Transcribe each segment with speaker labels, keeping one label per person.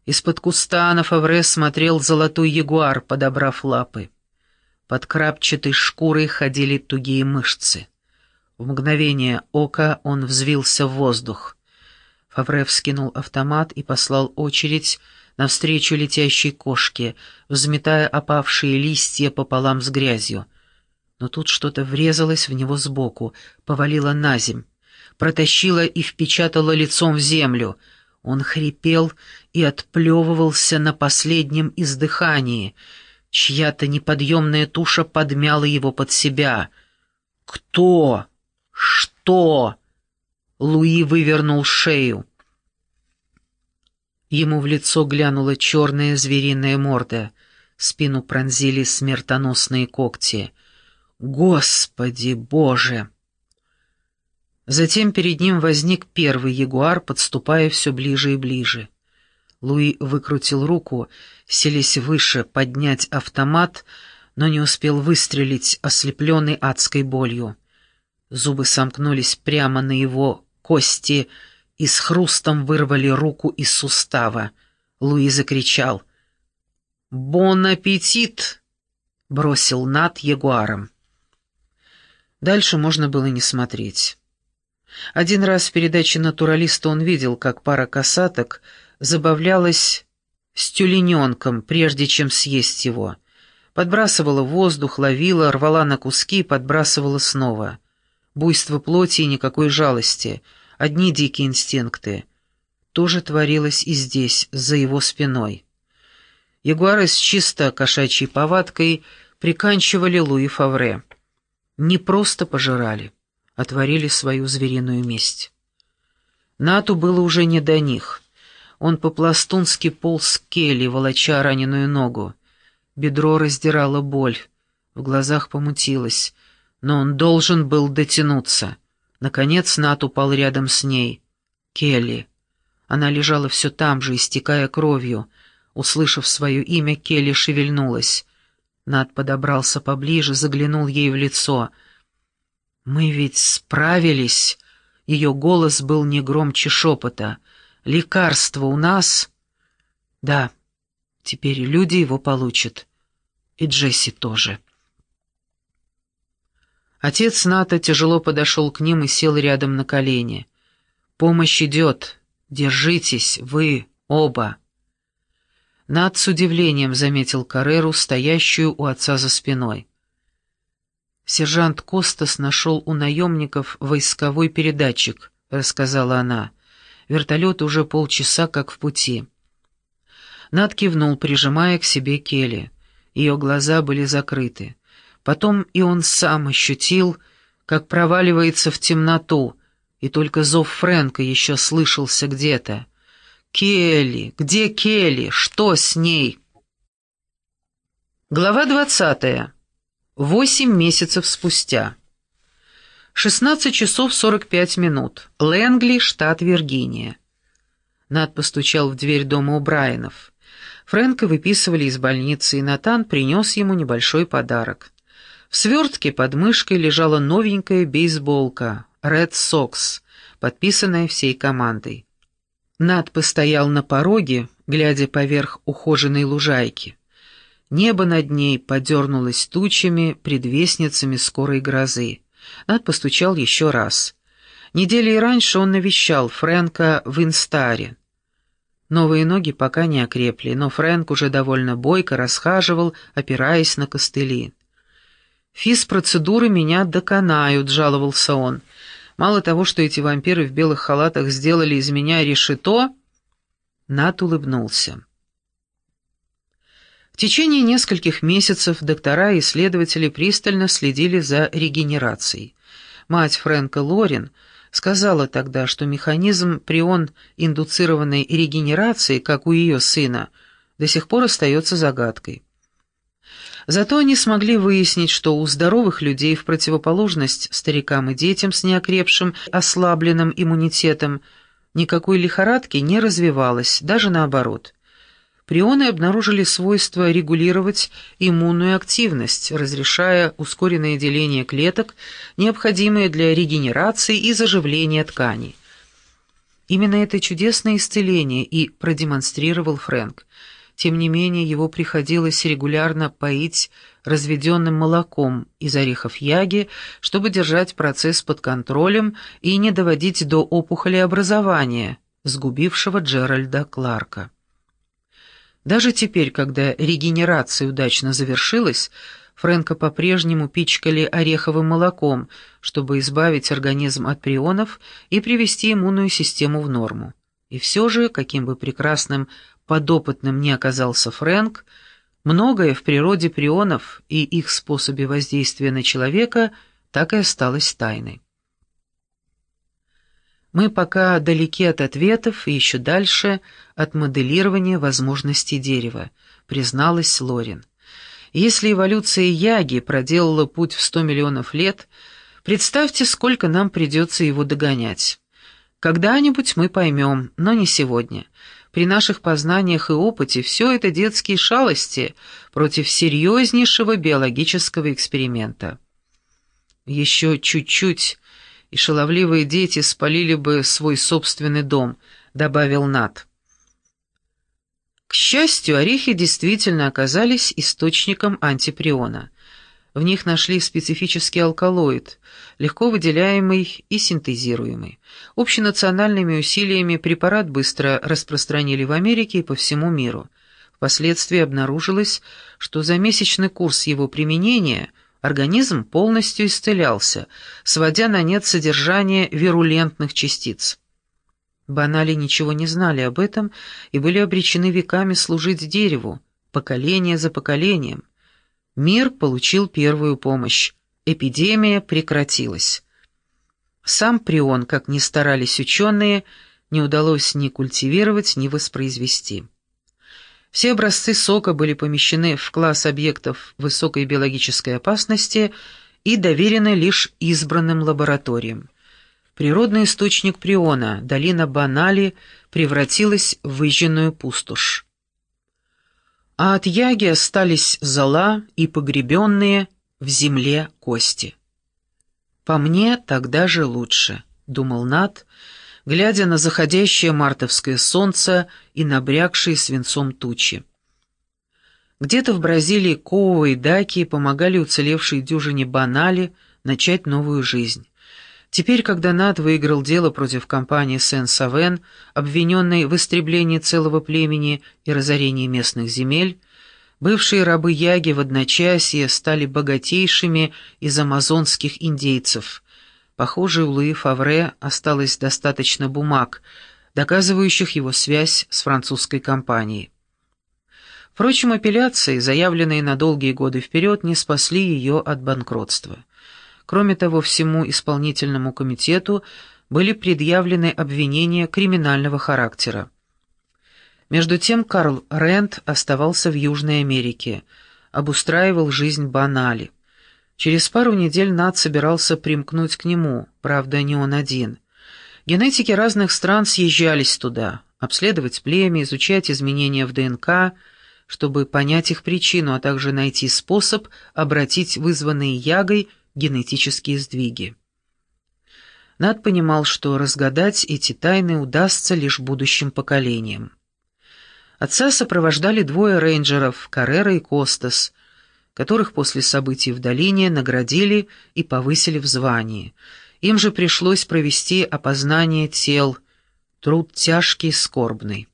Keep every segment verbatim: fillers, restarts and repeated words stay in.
Speaker 1: Из-под куста на Фавре смотрел золотой ягуар, подобрав лапы. Под крапчатой шкурой ходили тугие мышцы. В мгновение ока он взвился в воздух. Фавре вскинул автомат и послал очередь навстречу летящей кошке, взметая опавшие листья пополам с грязью. Но тут что-то врезалось в него сбоку, повалило на земь, протащило и впечатало лицом в землю. Он хрипел и отплевывался на последнем издыхании. Чья-то неподъемная туша подмяла его под себя. «Кто? Что?» Луи вывернул шею. Ему в лицо глянула черная звериная морда. Спину пронзили смертоносные когти. «Господи Боже!» Затем перед ним возник первый ягуар, подступая все ближе и ближе. Луи выкрутил руку, селись выше поднять автомат, но не успел выстрелить, ослепленный адской болью. Зубы сомкнулись прямо на его кости и с хрустом вырвали руку из сустава. Луи закричал. «Бон аппетит!» — бросил над ягуаром. Дальше можно было не смотреть. Один раз в передаче «Натуралиста» он видел, как пара косаток забавлялась с тюлененком, прежде чем съесть его. Подбрасывала в воздух, ловила, рвала на куски и подбрасывала снова. Буйство плоти и никакой жалости, одни дикие инстинкты. То же творилось и здесь, за его спиной. Ягуары с чисто кошачьей повадкой приканчивали Луи Фавре. Не просто пожирали, а творили свою звериную месть. Нату было уже не до них. Он по-пластунски полз к Келли, волоча раненую ногу. Бедро раздирало боль, в глазах помутилось, но он должен был дотянуться. Наконец Нат упал рядом с ней. Келли. Она лежала все там же, истекая кровью. Услышав свое имя, Келли шевельнулась. Нат подобрался поближе, заглянул ей в лицо. «Мы ведь справились!» Ее голос был не громче шепота. «Лекарство у нас?» «Да, теперь люди его получат. И Джесси тоже». Отец Ната тяжело подошел к ним и сел рядом на колени. «Помощь идет. Держитесь, вы оба». Нат с удивлением заметил Карреру, стоящую у отца за спиной. «Сержант Костас нашел у наемников войсковой передатчик», — рассказала она. «Вертолет уже полчаса как в пути». Нат кивнул, прижимая к себе Келли. Ее глаза были закрыты. Потом и он сам ощутил, как проваливается в темноту, и только зов Фрэнка еще слышался где-то. «Келли! Где Келли? Что с ней?» Глава двадцатая. Восемь месяцев спустя. шестнадцать часов сорок пять минут. Лэнгли, штат Виргиния. Нат постучал в дверь дома у Брайанов. Фрэнка выписывали из больницы, и Натан принес ему небольшой подарок. В свертке под мышкой лежала новенькая бейсболка «Ред Сокс», подписанная всей командой. Нат постоял на пороге, глядя поверх ухоженной лужайки. Небо над ней подернулось тучами, предвестницами скорой грозы. Нат постучал еще раз. Недели раньше он навещал Фрэнка в Инстаре. Новые ноги пока не окрепли, но Фрэнк уже довольно бойко расхаживал, опираясь на костыли. «Физпроцедуры меня доконают», — жаловался он. «Мало того, что эти вампиры в белых халатах сделали из меня решето...» Нат улыбнулся. В течение нескольких месяцев доктора и исследователи пристально следили за регенерацией. Мать Фрэнка, Лорен, сказала тогда, что механизм прион-индуцированной регенерации, как у ее сына, до сих пор остается загадкой. Зато они смогли выяснить, что у здоровых людей, в противоположность старикам и детям с неокрепшим, ослабленным иммунитетом, никакой лихорадки не развивалось, даже наоборот. Прионы обнаружили свойство регулировать иммунную активность, разрешая ускоренное деление клеток, необходимое для регенерации и заживления тканей. Именно это чудесное исцеление и продемонстрировал Фрэнк. Тем не менее, его приходилось регулярно поить разведенным молоком из орехов яги, чтобы держать процесс под контролем и не доводить до опухолеобразования, сгубившего Джеральда Кларка. Даже теперь, когда регенерация удачно завершилась, Фрэнка по-прежнему пичкали ореховым молоком, чтобы избавить организм от прионов и привести иммунную систему в норму. И все же, каким бы прекрасным подопытным ни оказался Фрэнк, многое в природе прионов и их способе воздействия на человека так и осталось тайной. Мы пока далеки от ответов и еще дальше от моделирования возможностей дерева, призналась Лорен. Если эволюция яги проделала путь в сто миллионов лет, представьте, сколько нам придется его догонять. Когда-нибудь мы поймем, но не сегодня. При наших познаниях и опыте все это детские шалости против серьезнейшего биологического эксперимента. Еще чуть-чуть, и шаловливые дети спалили бы свой собственный дом, добавил Нат. К счастью, орехи действительно оказались источником антиприона. В них нашли специфический алкалоид, легко выделяемый и синтезируемый. Общенациональными усилиями препарат быстро распространили в Америке и по всему миру. Впоследствии обнаружилось, что за месячный курс его применения организм полностью исцелялся, сводя на нет содержание вирулентных частиц. Банали ничего не знали об этом и были обречены веками служить дереву, поколение за поколением. Мир получил первую помощь. Эпидемия прекратилась. Сам прион, как ни старались ученые, не удалось ни культивировать, ни воспроизвести. Все образцы сока были помещены в класс объектов высокой биологической опасности и доверены лишь избранным лабораториям. Природный источник приона, долина Банали, превратилась в выжженную пустошь. А от яги остались зола и погребенные в земле кости. «По мне, тогда же лучше», — думал Нат, глядя на заходящее мартовское солнце и набрякшие свинцом тучи. Где-то в Бразилии Коува и Даки помогали уцелевшей дюжине Банали начать новую жизнь. Теперь, когда Нат выиграл дело против компании Сен-Савен, обвиненной в истреблении целого племени и разорении местных земель, бывшие рабы яги в одночасье стали богатейшими из амазонских индейцев. Похоже, у Луи Фавре осталось достаточно бумаг, доказывающих его связь с французской компанией. Впрочем, апелляции, заявленные на долгие годы вперед, не спасли ее от банкротства. Кроме того, всему исполнительному комитету были предъявлены обвинения криминального характера. Между тем Карл Рент оставался в Южной Америке, обустраивал жизнь Банали. Через пару недель Нат собирался примкнуть к нему, правда, не он один. Генетики разных стран съезжались туда, обследовать племя, изучать изменения в ДНК, чтобы понять их причину, а также найти способ обратить вызванные ягой генетические сдвиги. Нат понимал, что разгадать эти тайны удастся лишь будущим поколениям. Отца сопровождали двое рейнджеров, Каррера и Костас, которых после событий в долине наградили и повысили в звании. Им же пришлось провести опознание тел, труд тяжкий и скорбный.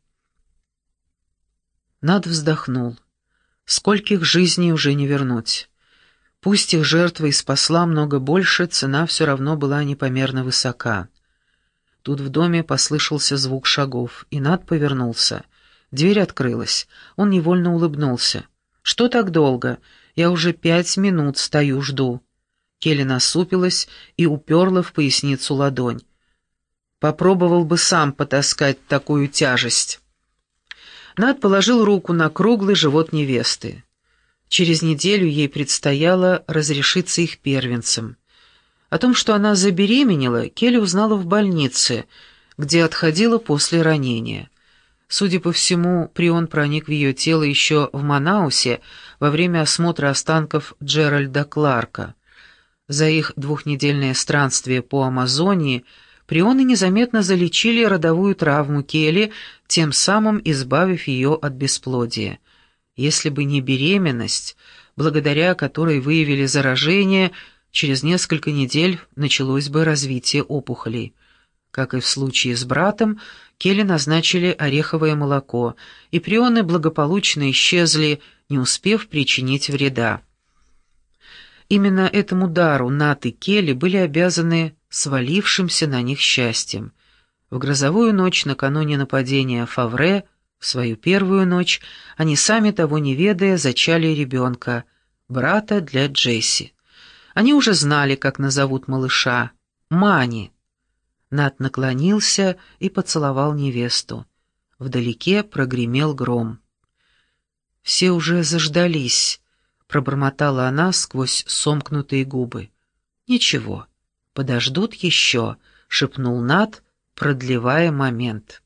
Speaker 1: Нат вздохнул. Скольких жизней уже не вернуть. Пусть их жертва и спасла много больше, цена все равно была непомерно высока. Тут в доме послышался звук шагов, и Нат повернулся. Дверь открылась. Он невольно улыбнулся. «Что так долго? Я уже пять минут стою, жду». Келли насупилась и уперла в поясницу ладонь. «Попробовал бы сам потаскать такую тяжесть». Нат положил руку на круглый живот невесты. Через неделю ей предстояло разрешиться их первенцем. О том, что она забеременела, Келли узнала в больнице, где отходила после ранения. Судя по всему, прион проник в ее тело еще в Манаусе во время осмотра останков Джеральда Кларка. За их двухнедельное странствие по Амазонии Прионы незаметно залечили родовую травму Келли, тем самым избавив ее от бесплодия. Если бы не беременность, благодаря которой выявили заражение, через несколько недель началось бы развитие опухолей. Как и в случае с братом, Келли назначили ореховое молоко, и прионы благополучно исчезли, не успев причинить вреда. Именно этому дару Нат и Келли были обязаны свалившимся на них счастьем. В грозовую ночь накануне нападения Фавре, в свою первую ночь, они сами того не ведая зачали ребенка, брата для Джесси. Они уже знали, как назовут малыша — Мани. Нат наклонился и поцеловал невесту. Вдалеке прогремел гром. «Все уже заждались», — пробормотала она сквозь сомкнутые губы. «Ничего, подождут еще», — шепнул Нат, продлевая момент.